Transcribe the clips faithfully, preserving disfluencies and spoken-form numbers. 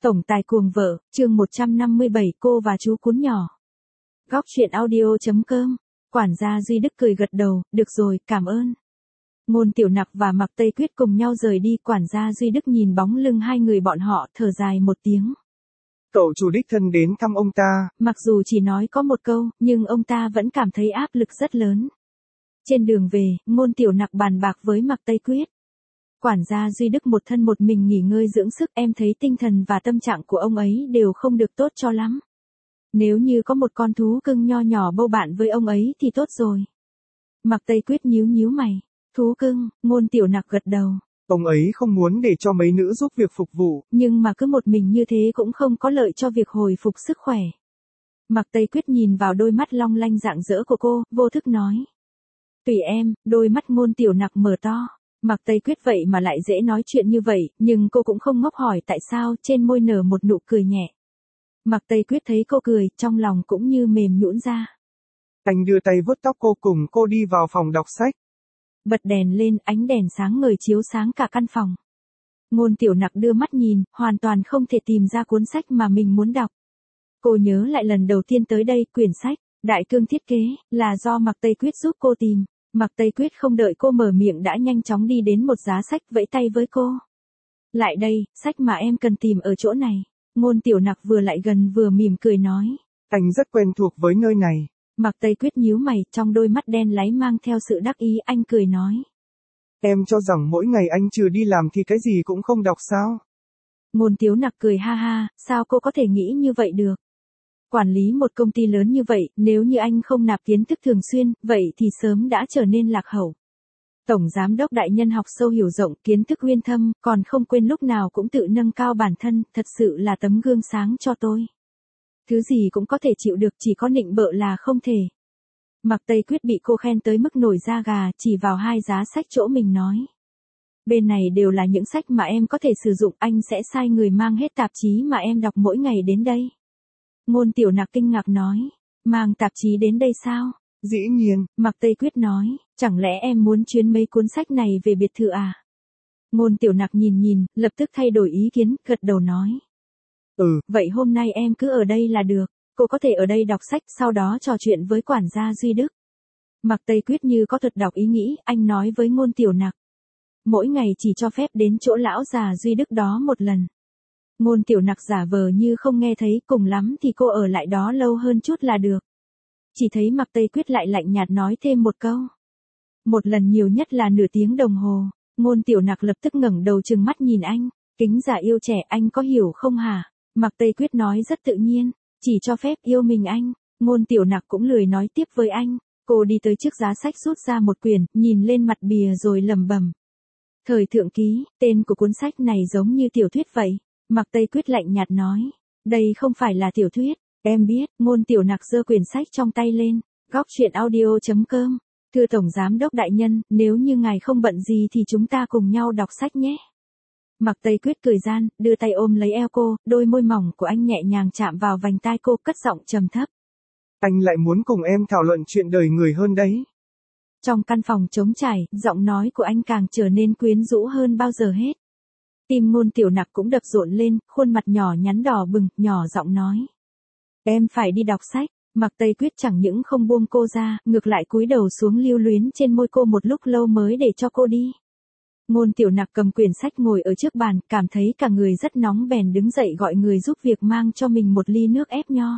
Tổng tài cuồng vợ, chương một trăm năm mươi bảy cô và chú cún nhỏ. Góc truyện audio.com. Quản gia Duy Đức cười gật đầu, được rồi, cảm ơn. Ngôn Tiểu Nặc và Mạc Tây Quyết cùng nhau rời đi, quản gia Duy Đức nhìn bóng lưng hai người bọn họ, thở dài một tiếng. Cậu chủ đích thân đến thăm ông ta. Mặc dù chỉ nói có một câu, nhưng ông ta vẫn cảm thấy áp lực rất lớn. Trên đường về, Ngôn Tiểu Nặc bàn bạc với Mạc Tây Quyết. Quản gia Duy Đức một thân một mình nghỉ ngơi dưỡng sức, em thấy tinh thần và tâm trạng của ông ấy đều không được tốt cho lắm. Nếu như có một con thú cưng nho nhỏ bầu bạn với ông ấy thì tốt rồi. Mạc Tây Quyết nhíu nhíu mày. Thú cưng, Ngôn Tiểu Nặc gật đầu. Ông ấy không muốn để cho mấy nữ giúp việc phục vụ. Nhưng mà cứ một mình như thế cũng không có lợi cho việc hồi phục sức khỏe. Mạc Tây Quyết nhìn vào đôi mắt long lanh rạng rỡ của cô, vô thức nói. Tùy em, đôi mắt Ngôn Tiểu Nặc mở to. Mạc Tây Quyết vậy mà lại dễ nói chuyện như vậy, nhưng cô cũng không ngốc hỏi tại sao, trên môi nở một nụ cười nhẹ. Mạc Tây Quyết thấy cô cười, trong lòng cũng như mềm nhũn ra. Anh đưa tay vuốt tóc cô cùng cô đi vào phòng đọc sách. Bật đèn lên, ánh đèn sáng ngời chiếu sáng cả căn phòng. Ngôn Tiểu Nặc đưa mắt nhìn, hoàn toàn không thể tìm ra cuốn sách mà mình muốn đọc. Cô nhớ lại lần đầu tiên tới đây, quyển sách, Đại Cương Thiết Kế, là do Mạc Tây Quyết giúp cô tìm. Mạc Tây Quyết không đợi cô mở miệng đã nhanh chóng đi đến một giá sách vẫy tay với cô. Lại đây, sách mà em cần tìm ở chỗ này. Ngôn Tiểu Nặc vừa lại gần vừa mỉm cười nói. Anh rất quen thuộc với nơi này. Mạc Tây Quyết nhíu mày, trong đôi mắt đen láy mang theo sự đắc ý, anh cười nói. Em cho rằng mỗi ngày anh trừ đi làm thì cái gì cũng không đọc sao? Ngôn Tiểu Nặc cười ha ha, sao cô có thể nghĩ như vậy được? Quản lý một công ty lớn như vậy, nếu như anh không nạp kiến thức thường xuyên, vậy thì sớm đã trở nên lạc hậu. Tổng giám đốc đại nhân học sâu hiểu rộng, kiến thức uyên thâm, còn không quên lúc nào cũng tự nâng cao bản thân, thật sự là tấm gương sáng cho tôi. Thứ gì cũng có thể chịu được, chỉ có nịnh bợ là không thể. Mạc Tây Quyết bị cô khen tới mức nổi da gà, chỉ vào hai giá sách chỗ mình nói. Bên này đều là những sách mà em có thể sử dụng, anh sẽ sai người mang hết tạp chí mà em đọc mỗi ngày đến đây. Ngôn Tiểu Nặc kinh ngạc nói, mang tạp chí đến đây sao? Dĩ nhiên. Mạc Tây Quyết nói, chẳng lẽ em muốn chuyến mấy cuốn sách này về biệt thự à? Ngôn Tiểu Nặc nhìn nhìn, lập tức thay đổi ý kiến, gật đầu nói. Ừ. Vậy hôm nay em cứ ở đây là được, cô có thể ở đây đọc sách, sau đó trò chuyện với quản gia Duy Đức. Mạc Tây Quyết như có thuật đọc ý nghĩ, anh nói với Ngôn Tiểu Nặc. Mỗi ngày chỉ cho phép đến chỗ lão già Duy Đức đó một lần. Ngôn Tiểu Nặc giả vờ như không nghe thấy, cùng lắm thì cô ở lại đó lâu hơn chút là được. Chỉ thấy Mạc Tây Quyết lại lạnh nhạt nói thêm một câu. Một lần nhiều nhất là nửa tiếng đồng hồ. Ngôn Tiểu Nặc lập tức ngẩng đầu trừng mắt nhìn anh. Kính giả yêu trẻ, anh có hiểu không hả? Mạc Tây Quyết nói rất tự nhiên. Chỉ cho phép yêu mình anh. Ngôn Tiểu Nặc cũng lười nói tiếp với anh. Cô đi tới trước giá sách rút ra một quyển, nhìn lên mặt bìa rồi lẩm bẩm. Thời thượng ký, tên của cuốn sách này giống như tiểu thuyết vậy. Mạc Tây Quyết lạnh nhạt nói. Đây không phải là tiểu thuyết. Em biết. Ngôn Tiểu Nặc giơ quyển sách trong tay lên. Góc truyện audio.com. Thưa Tổng Giám đốc đại nhân, nếu như ngài không bận gì thì chúng ta cùng nhau đọc sách nhé. Mạc Tây Quyết cười gian, đưa tay ôm lấy eo cô, đôi môi mỏng của anh nhẹ nhàng chạm vào vành tai cô, cất giọng trầm thấp. Anh lại muốn cùng em thảo luận chuyện đời người hơn đấy. Trong căn phòng trống trải, giọng nói của anh càng trở nên quyến rũ hơn bao giờ hết. Tim Ngôn Tiểu Nặc cũng đập rộn lên, khuôn mặt nhỏ nhắn đỏ bừng, nhỏ giọng nói. Em phải đi đọc sách. Mạc Tây Quyết chẳng những không buông cô ra, ngược lại cúi đầu xuống lưu luyến trên môi cô một lúc lâu mới để cho cô đi. Ngôn Tiểu Nặc cầm quyển sách ngồi ở trước bàn, cảm thấy cả người rất nóng bèn đứng dậy gọi người giúp việc mang cho mình một ly nước ép nho.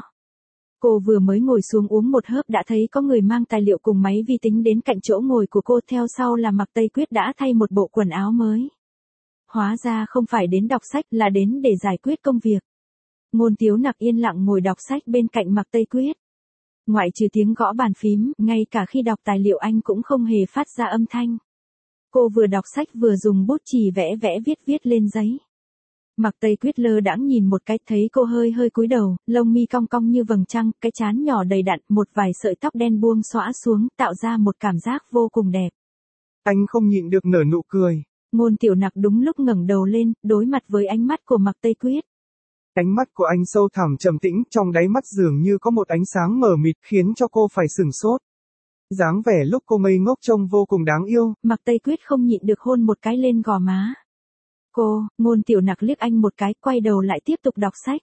Cô vừa mới ngồi xuống uống một hớp đã thấy có người mang tài liệu cùng máy vi tính đến cạnh chỗ ngồi của cô, theo sau là Mạc Tây Quyết đã thay một bộ quần áo mới. Hóa ra không phải đến đọc sách là đến để giải quyết công việc. Ngôn Tiểu Nặc yên lặng ngồi đọc sách bên cạnh Mạc Tây Quyết. Ngoại trừ tiếng gõ bàn phím, ngay cả khi đọc tài liệu anh cũng không hề phát ra âm thanh. Cô vừa đọc sách vừa dùng bút chì vẽ vẽ viết viết lên giấy. Mạc Tây Quyết lơ đãng nhìn một cái, thấy cô hơi hơi cúi đầu, lông mi cong cong như vầng trăng, cái trán nhỏ đầy đặn, một vài sợi tóc đen buông xõa xuống, tạo ra một cảm giác vô cùng đẹp. Anh không nhịn được nở nụ cười. Ngôn Tiểu Nặc đúng lúc ngẩng đầu lên, đối mặt với ánh mắt của Mạc Tây Quyết. Ánh mắt của anh sâu thẳm trầm tĩnh, trong đáy mắt dường như có một ánh sáng mờ mịt khiến cho cô phải sửng sốt. Dáng vẻ lúc cô ngây ngốc trông vô cùng đáng yêu. Mạc Tây Quyết không nhịn được hôn một cái lên gò má. Cô, Ngôn Tiểu Nặc liếc anh một cái, quay đầu lại tiếp tục đọc sách.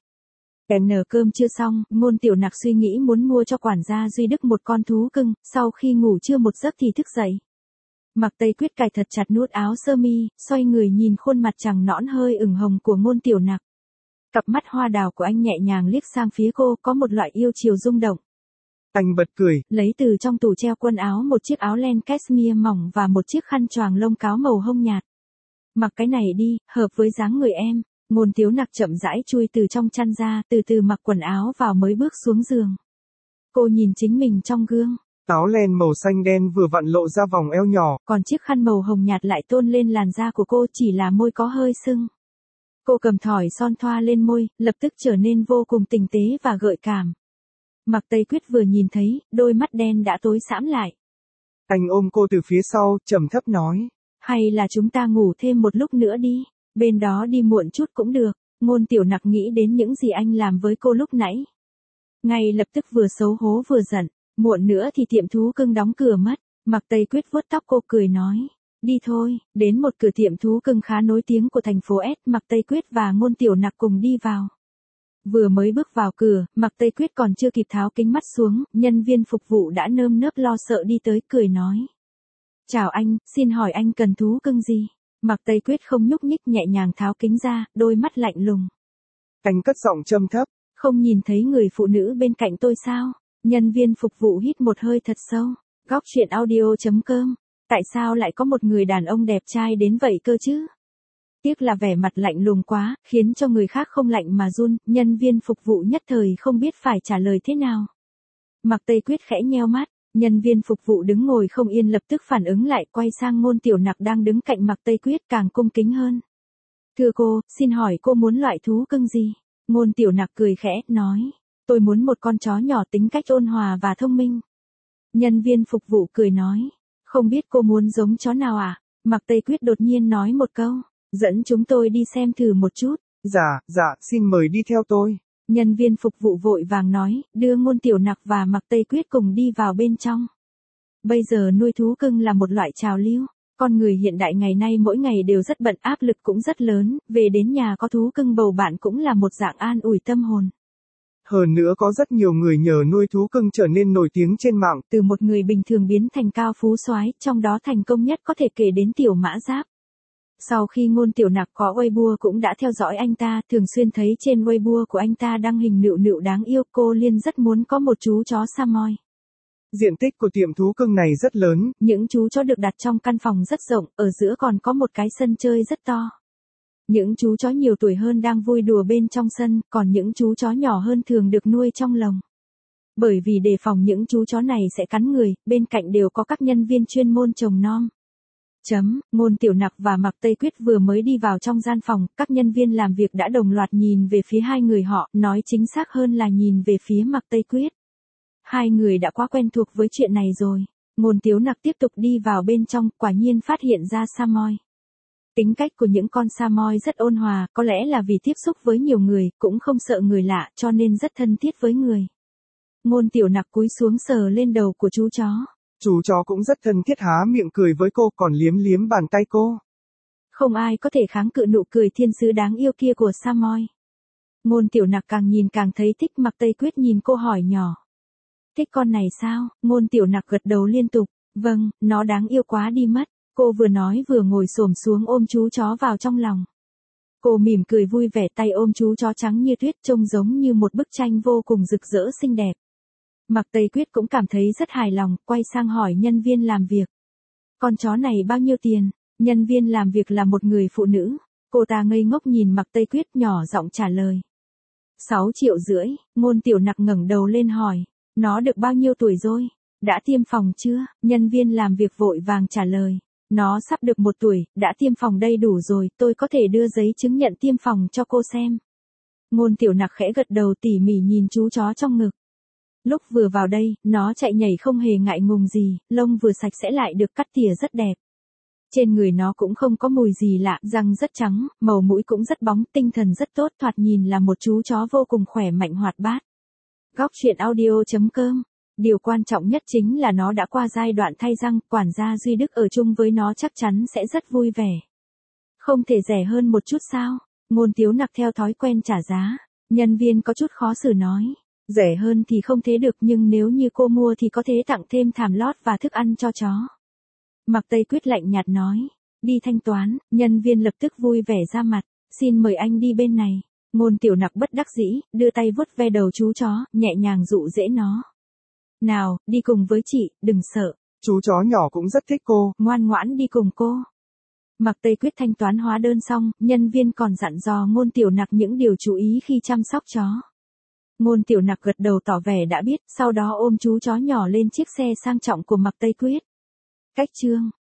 N cơm chưa xong, Ngôn Tiểu Nặc suy nghĩ muốn mua cho quản gia Duy Đức một con thú cưng, sau khi ngủ trưa một giấc thì thức dậy. Mặc Tây Quyết cài thật chặt nút áo sơ mi, xoay người nhìn khuôn mặt trắng nõn hơi ửng hồng của Ngôn Tiểu Nặc. Cặp mắt hoa đào của anh nhẹ nhàng liếc sang phía cô, có một loại yêu chiều rung động. Anh bật cười, lấy từ trong tủ treo quần áo một chiếc áo len cashmere mỏng và một chiếc khăn choàng lông cáo màu hông nhạt. Mặc cái này đi, hợp với dáng người em. Ngôn Tiếu Nặc chậm rãi chui từ trong chăn ra, từ từ mặc quần áo vào mới bước xuống giường. Cô nhìn chính mình trong gương. Áo len màu xanh đen vừa vặn lộ ra vòng eo nhỏ. Còn chiếc khăn màu hồng nhạt lại tôn lên làn da của cô, chỉ là môi có hơi sưng. Cô cầm thỏi son thoa lên môi, lập tức trở nên vô cùng tinh tế và gợi cảm. Mặc Tây Quyết vừa nhìn thấy, đôi mắt đen đã tối sẫm lại. Anh ôm cô từ phía sau, trầm thấp nói. Hay là chúng ta ngủ thêm một lúc nữa đi, bên đó đi muộn chút cũng được. Ngôn Tiểu Nặc nghĩ đến những gì anh làm với cô lúc nãy. Ngay lập tức vừa xấu hố vừa giận, muộn nữa thì tiệm thú cưng đóng cửa mất. Mặc Tây Quyết vuốt tóc cô cười nói. Đi thôi, đến một cửa tiệm thú cưng khá nổi tiếng của thành phố S. Mặc Tây Quyết và Ngôn Tiểu Nặc cùng đi vào. Vừa mới bước vào cửa, Mặc Tây Quyết còn chưa kịp tháo kính mắt xuống, nhân viên phục vụ đã nơm nớp lo sợ đi tới cười nói. Chào anh, xin hỏi anh cần thú cưng gì? Mặc Tây Quyết không nhúc nhích, nhẹ nhàng tháo kính ra, đôi mắt lạnh lùng. Anh cất giọng trầm thấp. Không nhìn thấy người phụ nữ bên cạnh tôi sao? Nhân viên phục vụ hít một hơi thật sâu. Góc truyện audio chấm com. Tại sao lại có một người đàn ông đẹp trai đến vậy cơ chứ? Tiếc là vẻ mặt lạnh lùng quá, khiến cho người khác không lạnh mà run, nhân viên phục vụ nhất thời không biết phải trả lời thế nào. Mặc Tây Quyết khẽ nheo mắt, nhân viên phục vụ đứng ngồi không yên lập tức phản ứng lại, quay sang Ngôn Tiểu Nặc đang đứng cạnh Mặc Tây Quyết càng cung kính hơn. Thưa cô, xin hỏi cô muốn loại thú cưng gì? Ngôn Tiểu Nặc cười khẽ, nói. Tôi muốn một con chó nhỏ tính cách ôn hòa và thông minh. Nhân viên phục vụ cười nói. Không biết cô muốn giống chó nào à? Mặc Tây Quyết đột nhiên nói một câu. Dẫn chúng tôi đi xem thử một chút. Dạ, dạ, xin mời đi theo tôi. Nhân viên phục vụ vội vàng nói, đưa Ngôn Tiểu Nặc và Mặc Tây Quyết cùng đi vào bên trong. Bây giờ nuôi thú cưng là một loại trào lưu. Con người hiện đại ngày nay mỗi ngày đều rất bận, áp lực cũng rất lớn, về đến nhà có thú cưng bầu bạn cũng là một dạng an ủi tâm hồn. Hơn nữa có rất nhiều người nhờ nuôi thú cưng trở nên nổi tiếng trên mạng. Từ một người bình thường biến thành cao phú soái, trong đó thành công nhất có thể kể đến Tiểu Mã Giáp. Sau khi Ngôn Tiểu Nặc có Weibo cũng đã theo dõi anh ta, thường xuyên thấy trên Weibo của anh ta đăng hình nựu nựu đáng yêu, cô Liên rất muốn có một chú chó Samoy. Diện tích của tiệm thú cưng này rất lớn. Những chú chó được đặt trong căn phòng rất rộng, ở giữa còn có một cái sân chơi rất to. Những chú chó nhiều tuổi hơn đang vui đùa bên trong sân, còn những chú chó nhỏ hơn thường được nuôi trong lồng. Bởi vì đề phòng những chú chó này sẽ cắn người, bên cạnh đều có các nhân viên chuyên môn trông nom. Chấm, Ngôn Tiểu Nặc và Mặc Tây Quyết vừa mới đi vào trong gian phòng, các nhân viên làm việc đã đồng loạt nhìn về phía hai người họ, nói chính xác hơn là nhìn về phía Mặc Tây Quyết. Hai người đã quá quen thuộc với chuyện này rồi. Ngôn Tiếu Nặc tiếp tục đi vào bên trong, quả nhiên phát hiện ra Samoy. Tính cách của những con Samoy rất ôn hòa, có lẽ là vì tiếp xúc với nhiều người, cũng không sợ người lạ, cho nên rất thân thiết với người. Ngôn Tiểu Nặc cúi xuống sờ lên đầu của chú chó. Chú chó cũng rất thân thiết, há miệng cười với cô, còn liếm liếm bàn tay cô. Không ai có thể kháng cự nụ cười thiên sứ đáng yêu kia của Samoy. Ngôn Tiểu Nặc càng nhìn càng thấy thích. Mặc Tây Quyết nhìn cô hỏi nhỏ. Thích con này sao? Ngôn Tiểu Nặc gật đầu liên tục. Vâng, nó đáng yêu quá đi mất. Cô vừa nói vừa ngồi xổm xuống ôm chú chó vào trong lòng. Cô mỉm cười vui vẻ, tay ôm chú chó trắng như tuyết, trông giống như một bức tranh vô cùng rực rỡ xinh đẹp. Mặc Tây Quyết cũng cảm thấy rất hài lòng, quay sang hỏi nhân viên làm việc. Con chó này bao nhiêu tiền? Nhân viên làm việc là một người phụ nữ. Cô ta ngây ngốc nhìn Mặc Tây Quyết, nhỏ giọng trả lời. sáu triệu rưỡi, Ngôn Tiểu Nặc ngẩng đầu lên hỏi. Nó được bao nhiêu tuổi rồi? Đã tiêm phòng chưa? Nhân viên làm việc vội vàng trả lời. Nó sắp được một tuổi, đã tiêm phòng đầy đủ rồi, tôi có thể đưa giấy chứng nhận tiêm phòng cho cô xem. Ngôn Tiểu Nặc khẽ gật đầu, tỉ mỉ nhìn chú chó trong ngực. Lúc vừa vào đây, nó chạy nhảy không hề ngại ngùng gì, lông vừa sạch sẽ lại được cắt tỉa rất đẹp. Trên người nó cũng không có mùi gì lạ, răng rất trắng, màu mũi cũng rất bóng, tinh thần rất tốt, thoạt nhìn là một chú chó vô cùng khỏe mạnh hoạt bát. Góc truyện audio chấm com. Điều quan trọng nhất chính là nó đã qua giai đoạn thay răng, quản gia Duy Đức ở chung với nó chắc chắn sẽ rất vui vẻ. Không thể rẻ hơn một chút sao? Ngôn Tiếu Nặc theo thói quen trả giá. Nhân viên có chút khó xử nói. Rẻ hơn thì không thế được nhưng nếu như cô mua thì có thể tặng thêm thảm lót và thức ăn cho chó. Mạc Tây Quyết lạnh nhạt nói. Đi thanh toán, nhân viên lập tức vui vẻ ra mặt. Xin mời anh đi bên này. Ngôn Tiểu Nặc bất đắc dĩ, đưa tay vuốt ve đầu chú chó, nhẹ nhàng dụ dễ nó. Nào, đi cùng với chị, đừng sợ. Chú chó nhỏ cũng rất thích cô. Ngoan ngoãn đi cùng cô. Mạc Tây Quyết thanh toán hóa đơn xong, nhân viên còn dặn dò Ngôn Tiểu Nặc những điều chú ý khi chăm sóc chó. Ngôn Tiểu Nặc gật đầu tỏ vẻ đã biết, sau đó ôm chú chó nhỏ lên chiếc xe sang trọng của Mạc Tây Quyết. Cách chương